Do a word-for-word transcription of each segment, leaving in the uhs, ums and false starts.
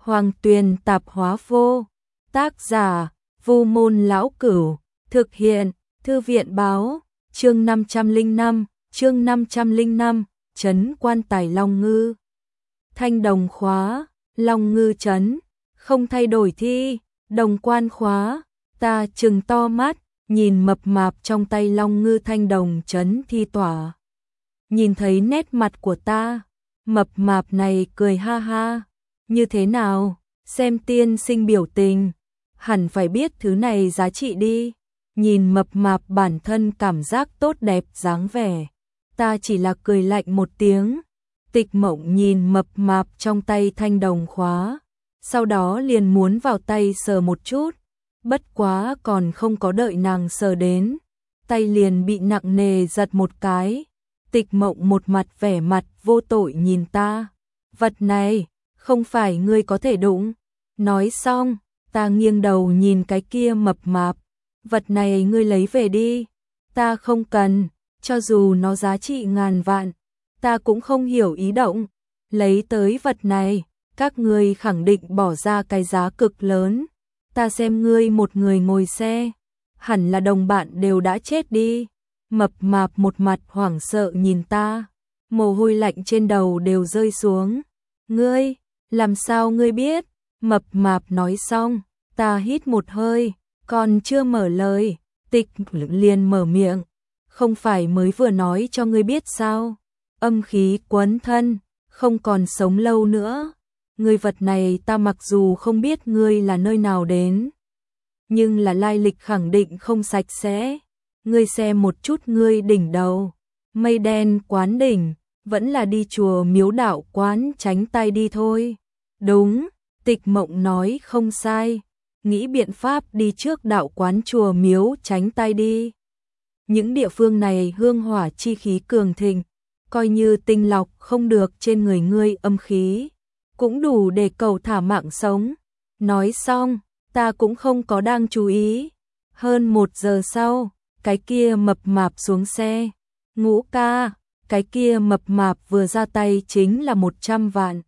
Hoàng Tuyền Tạp Hóa Vô. Tác giả: Vu Môn Lão Cửu. Thực hiện: Thư viện Báo. Chương năm trăm lẻ năm, chương năm trăm lẻ năm, trấn quan tài Long Ngư. Thanh đồng khóa, Long Ngư trấn, không thay đổi thi, đồng quan khóa. Ta trừng to mắt, nhìn mập mạp trong tay Long Ngư thanh đồng trấn thi tỏa. Nhìn thấy nét mặt của ta, mập mạp này cười ha ha. Như thế nào, xem tiên sinh biểu tình, hẳn phải biết thứ này giá trị đi. Nhìn mập mạp bản thân cảm giác tốt đẹp dáng vẻ, ta chỉ là cười lạnh một tiếng. Tịch Mộng nhìn mập mạp trong tay thanh đồng khóa, sau đó liền muốn vào tay sờ một chút, bất quá còn không có đợi nàng sờ đến, tay liền bị nặng nề giật một cái. Tịch Mộng một mặt vẻ mặt vô tội nhìn ta, vật này không phải ngươi có thể đụng. Nói xong, ta nghiêng đầu nhìn cái kia mập mạp, vật này ngươi lấy về đi, ta không cần, cho dù nó giá trị ngàn vạn, ta cũng không hiểu ý động. Lấy tới vật này, các ngươi khẳng định bỏ ra cái giá cực lớn, ta xem ngươi một người ngồi xe, hẳn là đồng bạn đều đã chết đi. Mập mạp một mặt hoảng sợ nhìn ta, mồ hôi lạnh trên đầu đều rơi xuống. Ngươi, làm sao ngươi biết? Mập mạp nói xong, ta hít một hơi, còn chưa mở lời, Tịch liền mở miệng. Không phải mới vừa nói cho ngươi biết sao? Âm khí quấn thân, không còn sống lâu nữa. Ngươi vật này ta mặc dù không biết ngươi là nơi nào đến, nhưng là lai lịch khẳng định không sạch sẽ. Ngươi xem một chút ngươi đỉnh đầu, mây đen quán đỉnh, vẫn là đi chùa miếu đạo quán tránh tay đi thôi. Đúng, Tịch Mộng nói không sai, nghĩ biện pháp đi trước đạo quán chùa miếu tránh tay đi. Những địa phương này hương hỏa chi khí cường thịnh, coi như tinh lọc không được trên người ngươi âm khí, cũng đủ để cầu thả mạng sống. Nói xong, ta cũng không có đang chú ý. Hơn một giờ sau, cái kia mập mạp xuống xe. Ngũ ca, cái kia mập mạp vừa ra tay chính là một trăm vạn.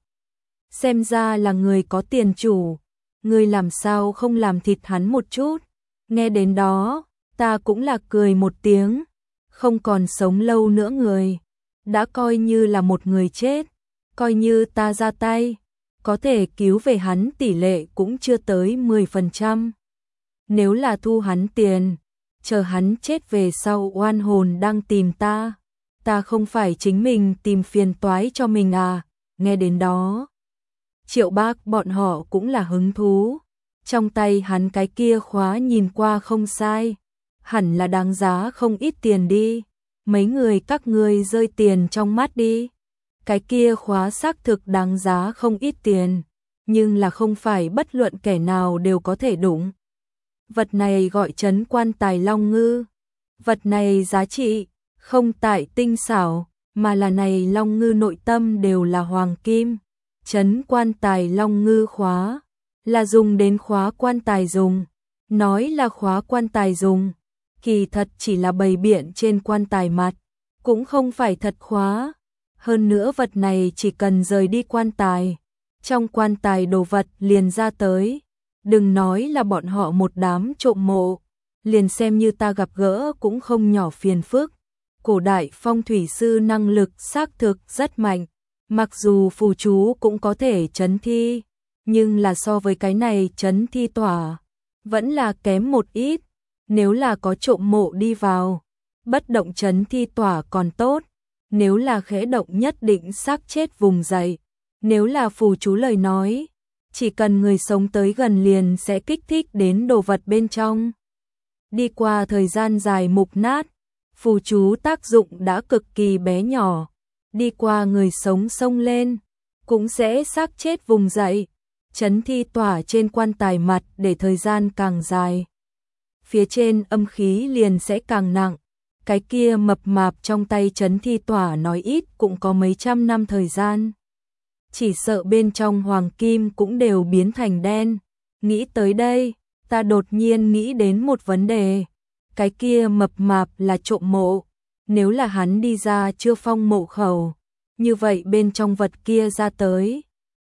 Xem ra là người có tiền chủ, ngươi làm sao không làm thịt hắn một chút? Nghe đến đó, ta cũng là cười một tiếng, không còn sống lâu nữa người, đã coi như là một người chết, coi như ta ra tay, có thể cứu về hắn tỷ lệ cũng chưa tới mười phần trăm. Nếu là thu hắn tiền, chờ hắn chết về sau oan hồn đang tìm ta, ta không phải chính mình tìm phiền toái cho mình à? Nghe đến đó, Triệu Bác bọn họ cũng là hứng thú. Trong tay hắn cái kia khóa nhìn qua không sai, hẳn là đáng giá không ít tiền đi. Mấy người các ngươi rơi tiền trong mắt đi. Cái kia khóa xác thực đáng giá không ít tiền, nhưng là không phải bất luận kẻ nào đều có thể đụng. Vật này gọi trấn quan tài Long Ngư. Vật này giá trị không tại tinh xảo, mà là này Long Ngư nội tâm đều là hoàng kim. Trấn quan tài Long Ngư khóa là dùng đến khóa quan tài dùng. Nói là khóa quan tài dùng, kỳ thật chỉ là bày biện trên quan tài mặt, cũng không phải thật khóa. Hơn nữa vật này chỉ cần rời đi quan tài, trong quan tài đồ vật liền ra tới. Đừng nói là bọn họ một đám trộm mộ, liền xem như ta gặp gỡ cũng không nhỏ phiền phức. Cổ đại phong thủy sư năng lực xác thực rất mạnh, mặc dù phù chú cũng có thể trấn thi, nhưng là so với cái này trấn thi tỏa, vẫn là kém một ít. Nếu là có trộm mộ đi vào, bất động trấn thi tỏa còn tốt, nếu là khẽ động nhất định xác chết vùng dậy. Nếu là phù chú lời nói, chỉ cần người sống tới gần liền sẽ kích thích đến đồ vật bên trong. Đi qua thời gian dài mục nát, phù chú tác dụng đã cực kỳ bé nhỏ, đi qua người sống xông lên, cũng sẽ xác chết vùng dậy. Trấn thi tỏa trên quan tài mặt để thời gian càng dài, phía trên âm khí liền sẽ càng nặng. Cái kia mập mạp trong tay trấn thi tỏa nói ít cũng có mấy trăm năm thời gian, chỉ sợ bên trong hoàng kim cũng đều biến thành đen. Nghĩ tới đây, ta đột nhiên nghĩ đến một vấn đề. Cái kia mập mạp là trộm mộ, nếu là hắn đi ra chưa phong mộ khẩu, như vậy bên trong vật kia ra tới,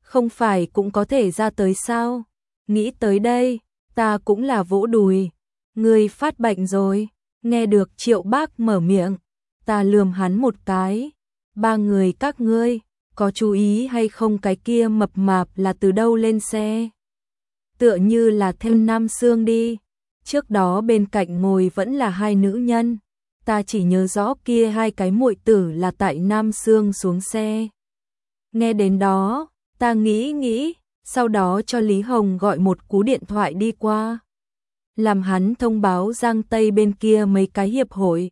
không phải cũng có thể ra tới sao? Nghĩ tới đây, ta cũng là vỗ đùi. Ngươi phát bệnh rồi, nghe được Triệu Bác mở miệng, ta lườm hắn một cái. Ba người các ngươi, có chú ý hay không cái kia mập mạp là từ đâu lên xe? Tựa như là thêm Nam Sương đi. Trước đó bên cạnh ngồi vẫn là hai nữ nhân. Ta chỉ nhớ rõ kia hai cái muội tử là tại Nam Sương xuống xe. Nghe đến đó, ta nghĩ nghĩ, sau đó cho Lý Hồng gọi một cú điện thoại đi qua. Làm hắn thông báo Giang Tây bên kia mấy cái hiệp hội.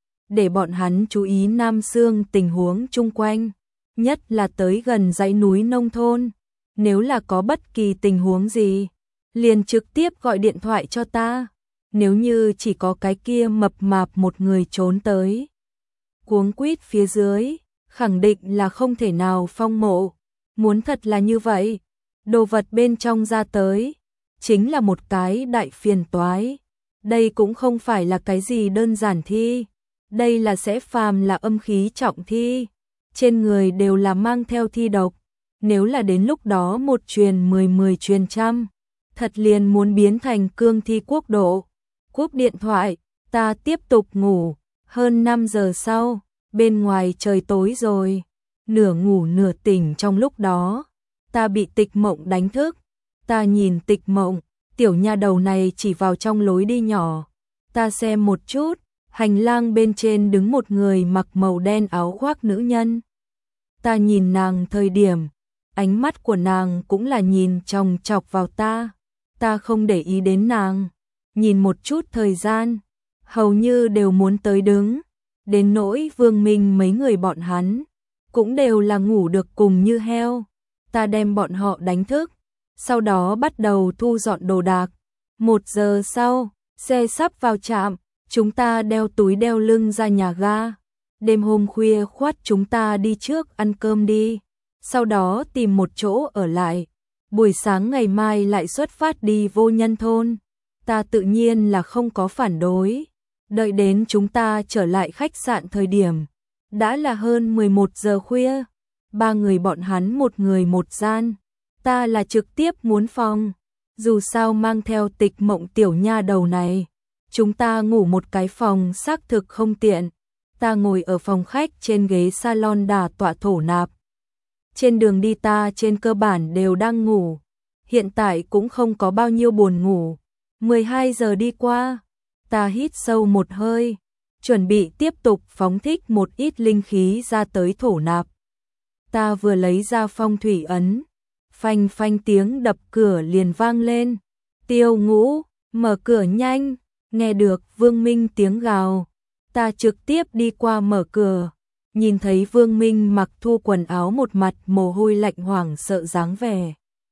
Để bọn hắn chú ý Nam Sương tình huống chung quanh, nhất là tới gần dãy núi nông thôn. Nếu là có bất kỳ tình huống gì, liền trực tiếp gọi điện thoại cho ta. Nếu như chỉ có cái kia mập mạp một người trốn tới, cuống quýt phía dưới, khẳng định là không thể nào phong mộ. Muốn thật là như vậy, đồ vật bên trong ra tới, chính là một cái đại phiền toái. Đây cũng không phải là cái gì đơn giản thi, đây là sẽ phàm là âm khí trọng thi, trên người đều là mang theo thi độc. Nếu là đến lúc đó một truyền mười mười truyền trăm, thật liền muốn biến thành cương thi quốc độ. Cúp điện thoại, ta tiếp tục ngủ. Hơn năm giờ sau, bên ngoài trời tối rồi. Nửa ngủ nửa tỉnh trong lúc đó, ta bị Tịch Mộng đánh thức. Ta nhìn Tịch Mộng, tiểu nha đầu này chỉ vào trong lối đi nhỏ. Ta xem một chút, hành lang bên trên đứng một người mặc màu đen áo khoác nữ nhân. Ta nhìn nàng thời điểm, ánh mắt của nàng cũng là nhìn chòng chọc vào ta. Ta không để ý đến nàng, nhìn một chút thời gian, hầu như đều muốn tới đứng. Đến nỗi Vương Minh mấy người bọn hắn, cũng đều là ngủ được cùng như heo. Ta đem bọn họ đánh thức, sau đó bắt đầu thu dọn đồ đạc. Một giờ sau, xe sắp vào trạm, chúng ta đeo túi đeo lưng ra nhà ga. Đêm hôm khuya khoắt chúng ta đi trước ăn cơm đi, sau đó tìm một chỗ ở lại. Buổi sáng ngày mai lại xuất phát đi Vô Nhân thôn. Ta tự nhiên là không có phản đối. Đợi đến chúng ta trở lại khách sạn thời điểm, đã là hơn mười một giờ khuya. Ba người bọn hắn một người một gian. Ta là trực tiếp muốn phòng. Dù sao mang theo Tịch Mộng tiểu nha đầu này, chúng ta ngủ một cái phòng xác thực không tiện. Ta ngồi ở phòng khách trên ghế salon đà tọa thổ nạp. Trên đường đi ta trên cơ bản đều đang ngủ. Hiện tại cũng không có bao nhiêu buồn ngủ. mười hai giờ đi qua, ta hít sâu một hơi, chuẩn bị tiếp tục phóng thích một ít linh khí ra tới thổ nạp. Ta vừa lấy ra phong thủy ấn, phanh phanh tiếng đập cửa liền vang lên. Tiêu Ngũ, mở cửa nhanh. Nghe được Vương Minh tiếng gào, ta trực tiếp đi qua mở cửa, nhìn thấy Vương Minh mặc thu quần áo một mặt mồ hôi lạnh hoảng sợ dáng vẻ.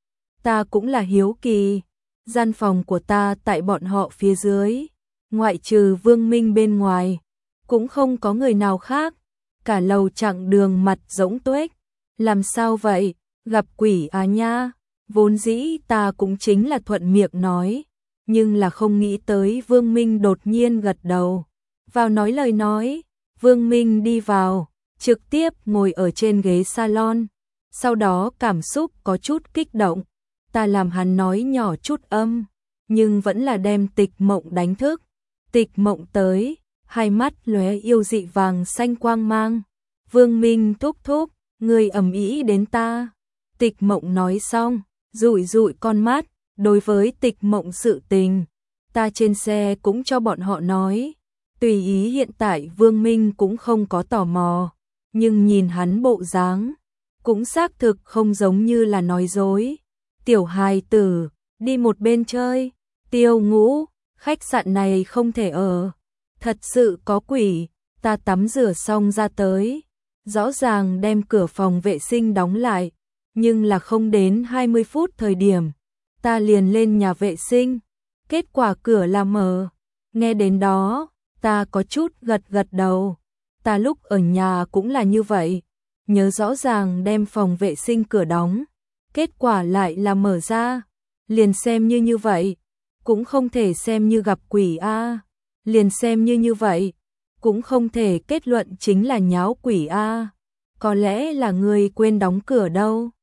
Ta cũng là hiếu kỳ, gian phòng của ta tại bọn họ phía dưới, ngoại trừ Vương Minh bên ngoài, cũng không có người nào khác, cả lầu chặng đường mặt rỗng tuếch. Làm sao vậy, gặp quỷ à nha? Vốn dĩ ta cũng chính là thuận miệng nói, nhưng là không nghĩ tới Vương Minh đột nhiên gật đầu. Vào nói lời nói, Vương Minh đi vào, trực tiếp ngồi ở trên ghế salon, sau đó cảm xúc có chút kích động. Ta làm hắn nói nhỏ chút âm, nhưng vẫn là đem Tịch Mộng đánh thức. Tịch Mộng tới, hai mắt lóe yêu dị vàng xanh quang mang. Vương Minh thúc thúc, người ầm ĩ đến ta. Tịch Mộng nói xong, dụi dụi con mắt. Đối với Tịch Mộng sự tình, ta trên xe cũng cho bọn họ nói. Tùy ý hiện tại Vương Minh cũng không có tò mò, nhưng nhìn hắn bộ dáng, cũng xác thực không giống như là nói dối. Tiểu hài tử, đi một bên chơi. Tiêu Ngũ, khách sạn này không thể ở. Thật sự có quỷ. Ta tắm rửa xong ra tới, rõ ràng đem cửa phòng vệ sinh đóng lại, nhưng là không đến hai mươi phút thời điểm, ta liền lên nhà vệ sinh, kết quả cửa là mở. Nghe đến đó, ta có chút gật gật đầu. Ta lúc ở nhà cũng là như vậy, nhớ rõ ràng đem phòng vệ sinh cửa đóng, kết quả lại là mở ra. Liền xem như như vậy, cũng không thể xem như gặp quỷ a. Liền xem như như vậy, cũng không thể kết luận chính là nháo quỷ a. Có lẽ là người quên đóng cửa đâu.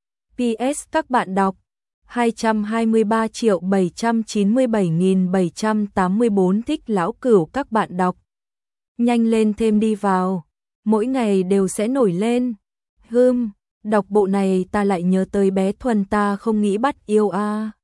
pê ét các bạn đọc hai trăm hai mươi ba triệu bảy trăm chín mươi bảy nghìn bảy trăm tám mươi bốn thích lão cửu các bạn đọc. Nhanh lên thêm đi vào, mỗi ngày đều sẽ nổi lên. Hưm, đọc bộ này ta lại nhớ tới bé Thuần ta không nghĩ bắt yêu a. À.